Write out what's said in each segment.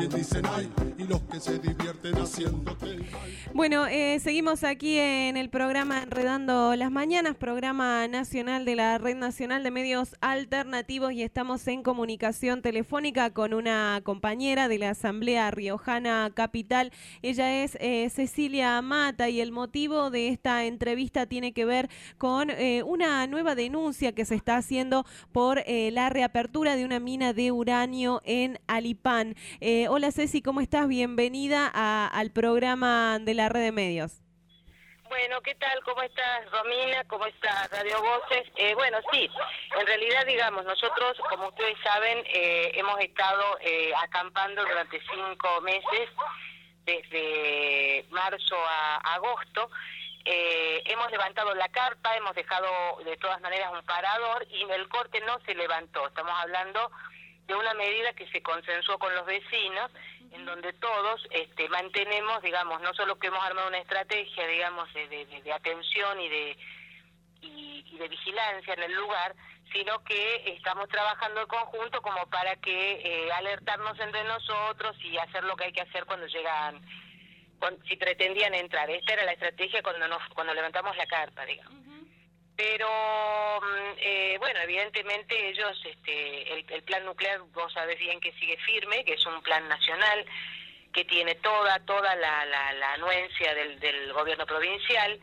que dicen ay y los que se divierten haciéndote el mal. Bueno, seguimos aquí en el programa Enredando las Mañanas, programa nacional de la Red Nacional de Medios Alternativos, y estamos en comunicación telefónica con una compañera de la Asamblea Riojana Capital. Ella es Cecilia Mata, y el motivo de esta entrevista tiene que ver con una nueva denuncia que se está haciendo por la reapertura de una mina de uranio en Alipán. Hola Ceci, ¿cómo estás? Bienvenida al programa de la Red de Medios. Bueno, ¿qué tal? ¿Cómo estás, Romina? ¿Cómo estás, Radio Voces? Bueno, sí, en realidad, digamos, nosotros, como ustedes saben, hemos estado acampando durante 5 meses, desde marzo a agosto. Hemos levantado la carpa, hemos dejado de todas maneras un parador, y el corte no se levantó. Estamos hablando de una medida que se consensuó con los vecinos, en donde todos mantenemos, digamos, no solo que hemos armado una estrategia, digamos, de atención y de vigilancia en el lugar, sino que estamos trabajando en conjunto como para que alertarnos entre nosotros y hacer lo que hay que hacer cuando llegan, si pretendían entrar. Esta era la estrategia cuando levantamos la carpa, digamos. Pero, bueno, evidentemente ellos, el plan nuclear, vos sabés bien que sigue firme, que es un plan nacional, que tiene toda la anuencia del gobierno provincial,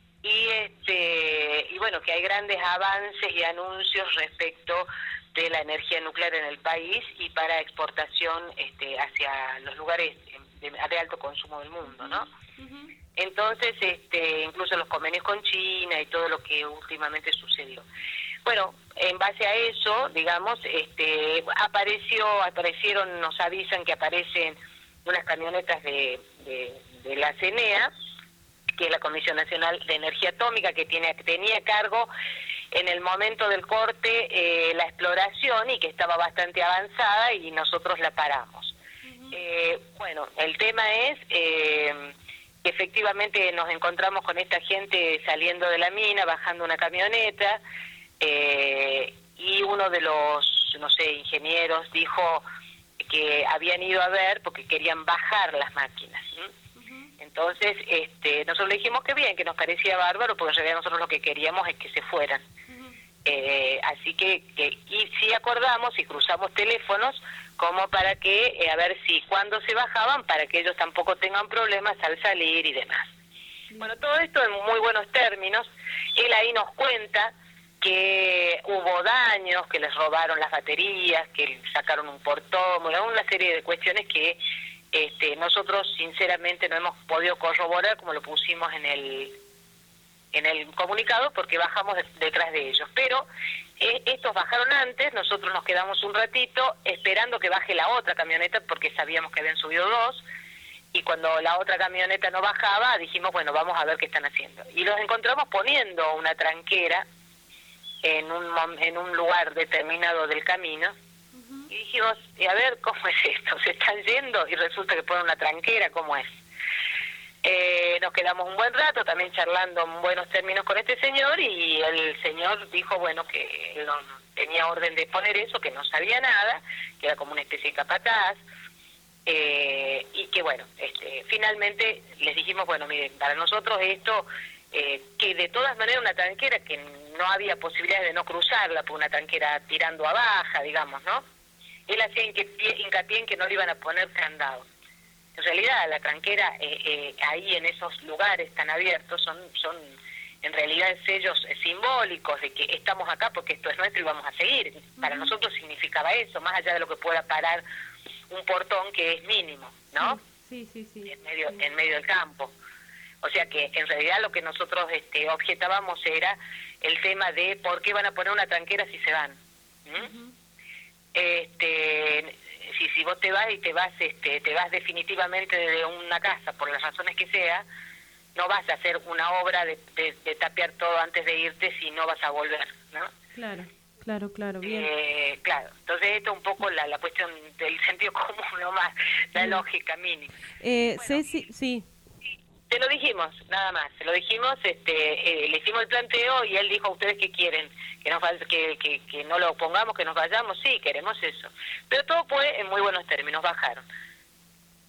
y bueno, que hay grandes avances y anuncios respecto de la energía nuclear en el país y para exportación hacia los lugares de alto consumo del mundo, ¿no? Entonces, incluso los convenios con China y todo lo que últimamente sucedió. Bueno, en base a eso, digamos, aparecieron, nos avisan que aparecen unas camionetas de la CENEA, que es la Comisión Nacional de Energía Atómica, que tenía a cargo en el momento del corte la exploración, y que estaba bastante avanzada, y nosotros la paramos. Bueno, el tema es que efectivamente nos encontramos con esta gente saliendo de la mina, bajando una camioneta, y uno de los, no sé, ingenieros dijo que habían ido a ver porque querían bajar las máquinas. Entonces, nosotros le dijimos que bien, que nos parecía bárbaro, porque en realidad nosotros lo que queríamos es que se fueran. Así que y sí acordamos y cruzamos teléfonos como para que, a ver si cuando se bajaban, para que ellos tampoco tengan problemas al salir y demás. Bueno, todo esto en muy buenos términos. Él ahí nos cuenta que hubo daños, que les robaron las baterías, que sacaron un portón, una serie de cuestiones que nosotros sinceramente no hemos podido corroborar, como lo pusimos en el comunicado, porque bajamos detrás de ellos. Pero estos bajaron antes, nosotros nos quedamos un ratito esperando que baje la otra camioneta, porque sabíamos que habían subido 2, y cuando la otra camioneta no bajaba, dijimos, bueno, vamos a ver qué están haciendo. Y los encontramos poniendo una tranquera en un lugar determinado del camino, y dijimos, a ver, ¿cómo es esto? ¿Se están yendo? Y resulta que ponen una tranquera, ¿cómo es? Nos quedamos un buen rato también charlando en buenos términos con este señor, y el señor dijo, bueno, que él no tenía orden de poner eso, que no sabía nada, que era como una especie de capataz, y que bueno, finalmente les dijimos, bueno, miren, para nosotros esto, que de todas maneras una tranquera que no había posibilidades de no cruzarla, por una tranquera tirando a baja, digamos, ¿no? Él hacía hincapié en que no le iban a poner candado. En realidad la tranquera ahí en esos lugares tan abiertos son en realidad sellos simbólicos de que estamos acá porque esto es nuestro y vamos a seguir. Para nosotros significaba eso, más allá de lo que pueda parar un portón que es mínimo, ¿no? Sí. En medio del campo. O sea que en realidad lo que nosotros objetábamos era el tema de por qué van a poner una tranquera si se van. Si vos te vas y te vas definitivamente de una casa por las razones que sea, no vas a hacer una obra de tapiar todo antes de irte si no vas a volver, ¿no? Claro, bien. Claro, entonces esto es un poco la cuestión del sentido común nomás, la lógica mínima. Bueno, Ceci, sí. Se lo dijimos, nada más, le hicimos el planteo y él dijo, ¿ustedes qué quieren? Que no lo pongamos, que nos vayamos. Sí, queremos eso. Pero todo fue en muy buenos términos, bajaron.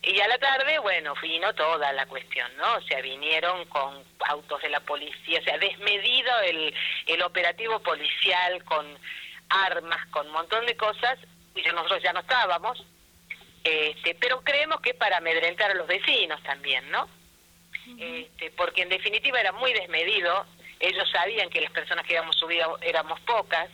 Y a la tarde, bueno, vino toda la cuestión, ¿no? O sea, vinieron con autos de la policía, o sea, desmedido el operativo policial, con armas, con un montón de cosas, y nosotros ya no estábamos, pero creemos que es para amedrentar a los vecinos también, ¿no? Porque en definitiva era muy desmedido, ellos sabían que las personas que íbamos subido éramos pocas,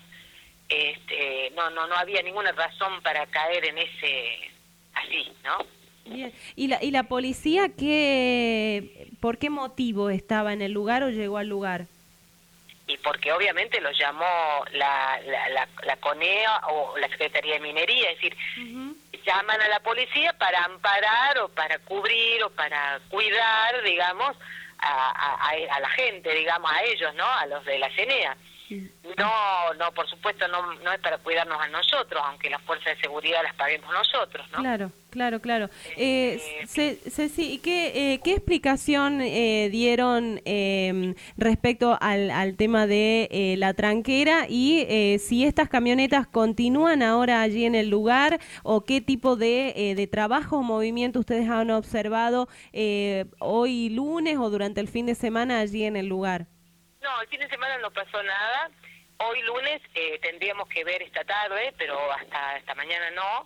no había ninguna razón para caer en ese, así, ¿no? Bien. ¿Y la policía por qué motivo estaba en el lugar o llegó al lugar? Y porque obviamente lo llamó la CONEA o la Secretaría de Minería, es decir, llaman a la policía para amparar o para cubrir o para cuidar, digamos, a la gente, digamos, a ellos, ¿no? A los de la CENEA. No, por supuesto, no es para cuidarnos a nosotros, aunque las fuerzas de seguridad las paguemos nosotros, ¿no? Claro. Ceci, ¿qué explicación dieron respecto al tema de la tranquera y si estas camionetas continúan ahora allí en el lugar o qué tipo de trabajo o movimiento ustedes han observado hoy lunes o durante el fin de semana allí en el lugar? No, el fin de semana no pasó nada. Hoy lunes tendríamos que ver esta tarde, pero hasta esta mañana no.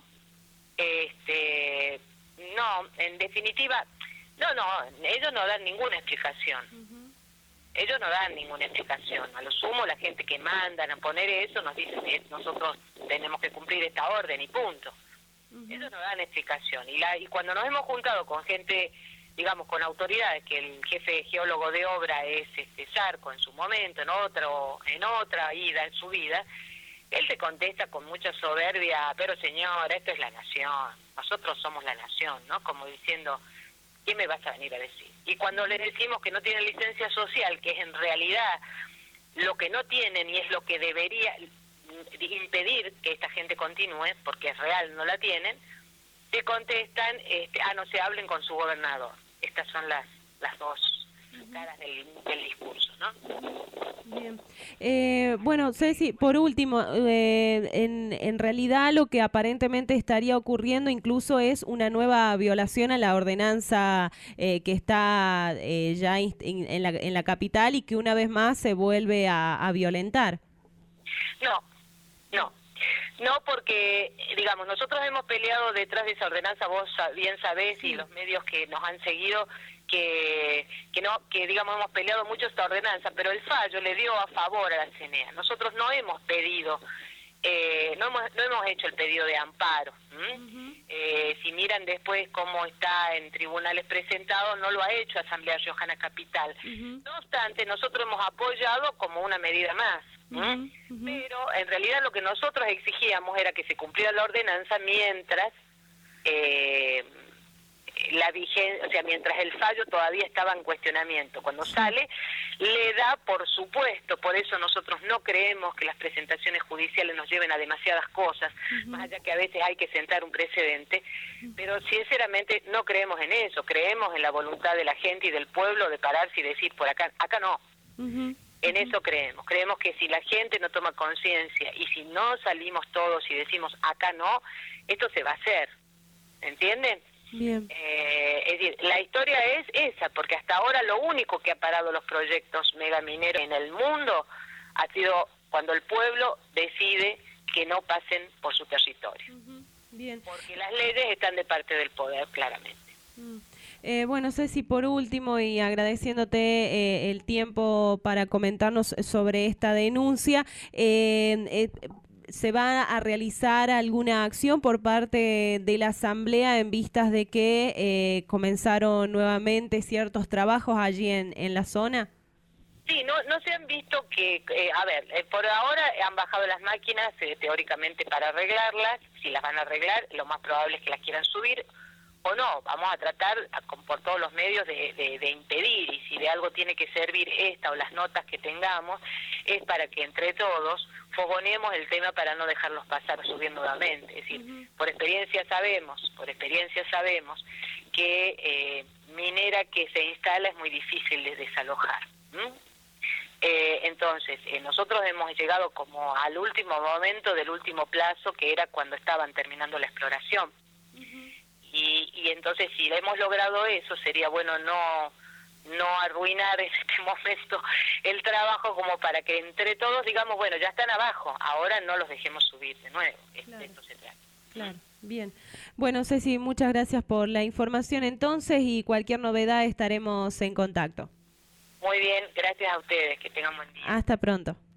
No, en definitiva, no, ellos no dan ninguna explicación. Ellos no dan ninguna explicación. A lo sumo, la gente que mandan a poner eso nos dicen que nosotros tenemos que cumplir esta orden y punto. Ellos no dan explicación. Y cuando nos hemos juntado con gente, digamos, con autoridades, que el jefe geólogo de obra es Zarco en su momento, en otra ida en su vida, él te contesta con mucha soberbia, pero señor, esto es la nación, nosotros somos la nación, ¿no? Como diciendo, ¿qué me vas a venir a decir? Y cuando les decimos que no tienen licencia social, que es en realidad lo que no tienen y es lo que debería impedir que esta gente continúe, porque es real, no la tienen, te contestan, no se hablen con su gobernador. Estas son las dos caras del discurso, ¿no? Bien. Bueno, Ceci, por último, en realidad lo que aparentemente estaría ocurriendo incluso es una nueva violación a la ordenanza que está ya en la capital y que una vez más se vuelve a violentar. No, porque, digamos, nosotros hemos peleado detrás de esa ordenanza, vos bien sabés, y los medios que nos han seguido, que digamos, hemos peleado mucho esta ordenanza, pero el fallo le dio a favor a la CENEA. Nosotros no hemos pedido, no hemos hecho el pedido de amparo. Si miran después cómo está en tribunales presentado, no lo ha hecho Asamblea Riojana Capital. No obstante, nosotros hemos apoyado como una medida más. Pero en realidad lo que nosotros exigíamos era que se cumpliera la ordenanza mientras la vigencia, o sea, mientras el fallo todavía estaba en cuestionamiento. Cuando sale, le da, por supuesto, por eso nosotros no creemos que las presentaciones judiciales nos lleven a demasiadas cosas, más allá que a veces hay que sentar un precedente, pero sinceramente no creemos en eso, creemos en la voluntad de la gente y del pueblo de pararse y decir, por acá no. En eso creemos que si la gente no toma conciencia y si no salimos todos y decimos acá no, esto se va a hacer, ¿entienden? Bien. Es decir, la historia es esa, porque hasta ahora lo único que ha parado los proyectos megamineros en el mundo ha sido cuando el pueblo decide que no pasen por su territorio. Bien. Porque las leyes están de parte del poder, claramente. Bueno, Ceci, por último, y agradeciéndote el tiempo para comentarnos sobre esta denuncia, ¿se va a realizar alguna acción por parte de la Asamblea en vistas de que comenzaron nuevamente ciertos trabajos allí en la zona? Sí, no se han visto por ahora han bajado las máquinas teóricamente para arreglarlas. Si las van a arreglar, lo más probable es que las quieran subir o no. Vamos a tratar por todos los medios de impedir, y si de algo tiene que servir esta o las notas que tengamos, es para que entre todos fogonemos el tema para no dejarlos pasar subiendo nuevamente. Es decir, por experiencia sabemos que minera que se instala es muy difícil de desalojar. Entonces, nosotros hemos llegado como al último momento del último plazo, que era cuando estaban terminando la exploración. Y y entonces si hemos logrado eso, sería bueno no arruinar en este momento el trabajo, como para que entre todos digamos, bueno, ya están abajo, ahora no los dejemos subir de nuevo. Claro. Esto se trata. Claro, bien. Bueno, Ceci, muchas gracias por la información entonces, y cualquier novedad estaremos en contacto. Muy bien, gracias a ustedes, que tengan buen día. Hasta pronto.